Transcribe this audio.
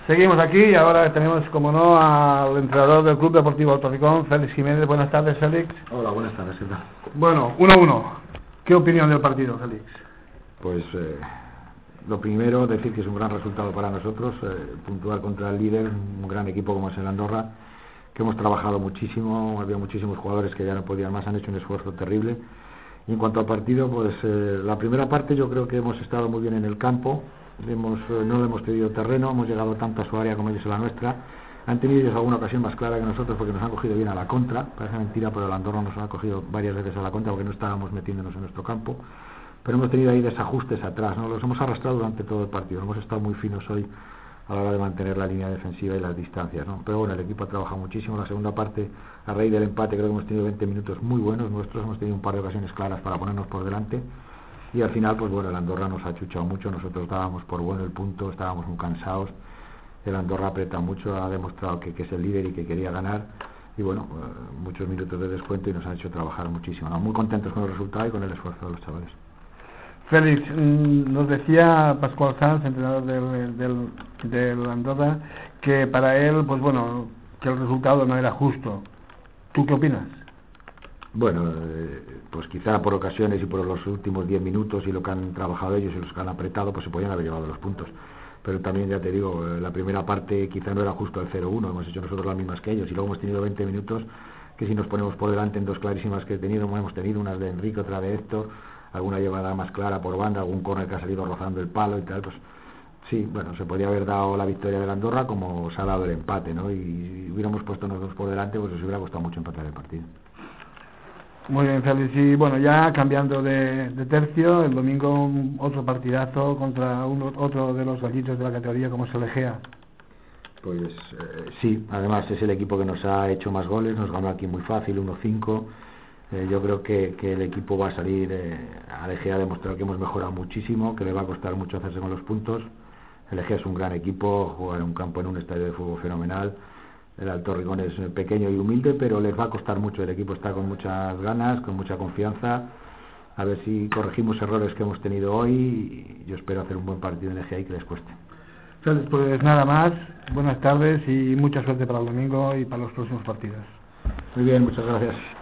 Seguimos aquí y ahora tenemos, como no, al entrenador del Club Deportivo Alto Ricón, Félix Jiménez. Buenas tardes, Félix. Hola, buenas tardes, ¿qué tal? Bueno, 1-1. ¿Qué opinión del partido, Félix? Pues lo primero, decir que es un gran resultado para nosotros, puntuar contra el líder, un gran equipo como es el Andorra, que hemos trabajado muchísimo, había muchísimos jugadores que ya no podían más, han hecho un esfuerzo terrible. Y en cuanto al partido, pues la primera parte yo creo que hemos estado muy bien en el campo, no le hemos cedido terreno, hemos llegado tanto a su área como ellos a la nuestra. Han tenido ellos alguna ocasión más clara que nosotros porque nos han cogido bien a la contra, parece mentira, pero el Andorra nos ha cogido varias veces a la contra porque no estábamos metiéndonos en nuestro campo, pero hemos tenido ahí desajustes atrás, ¿no? Los hemos arrastrado durante todo el partido, hemos estado muy finos hoy a la hora de mantener la línea defensiva y las distancias, ¿no? Pero bueno, el equipo ha trabajado muchísimo. La segunda parte, a raíz del empate, creo que hemos tenido 20 minutos muy buenos nuestros, hemos tenido un par de ocasiones claras para ponernos por delante. Y al final, pues bueno, el Andorra nos ha achuchado mucho, nosotros dábamos por bueno el punto, estábamos muy cansados, el Andorra aprieta mucho, ha demostrado que es el líder y que quería ganar, y bueno, muchos minutos de descuento y nos han hecho trabajar muchísimo, ¿no? Muy contentos con el resultado y con el esfuerzo de los chavales. Félix, nos decía Pascual Sanz, entrenador del Andorra, que para él, pues bueno, que el resultado no era justo. ¿Tú qué opinas? Bueno, pues quizá por ocasiones y por los últimos 10 minutos y lo que han trabajado ellos y los que han apretado, pues se podían haber llevado los puntos. Pero también, ya te digo, la primera parte quizá no era justo el 0-1, hemos hecho nosotros las mismas que ellos y luego hemos tenido 20 minutos que si nos ponemos por delante en dos clarísimas que hemos tenido unas de Enrique, otra de Héctor, alguna llevada más clara por banda, algún córner que ha salido rozando el palo y tal, pues sí, bueno, se podría haber dado la victoria de la Andorra como se ha dado el empate, ¿no? Y si hubiéramos puesto nosotros por delante, pues nos hubiera costado mucho empatar el partido. Muy bien, Félix. Y bueno, ya cambiando de tercio, el domingo otro partidazo contra otro de los gallitos de la categoría como es el Egea. Pues sí, además es el equipo que nos ha hecho más goles, nos ganó aquí muy fácil, 1-5. Yo creo que el equipo va a salir al Egea, ha demostrado que hemos mejorado muchísimo, que le va a costar mucho hacerse con los puntos. El Egea es un gran equipo, juega en un campo, en un estadio de fútbol fenomenal. El Alto Ricón es pequeño y humilde, pero les va a costar mucho. El equipo está con muchas ganas, con mucha confianza. A ver si corregimos errores que hemos tenido hoy. Yo espero hacer un buen partido en el Egea y que les cueste. Félix, pues nada más. Buenas tardes y mucha suerte para el domingo y para los próximos partidos. Muy bien, muchas gracias.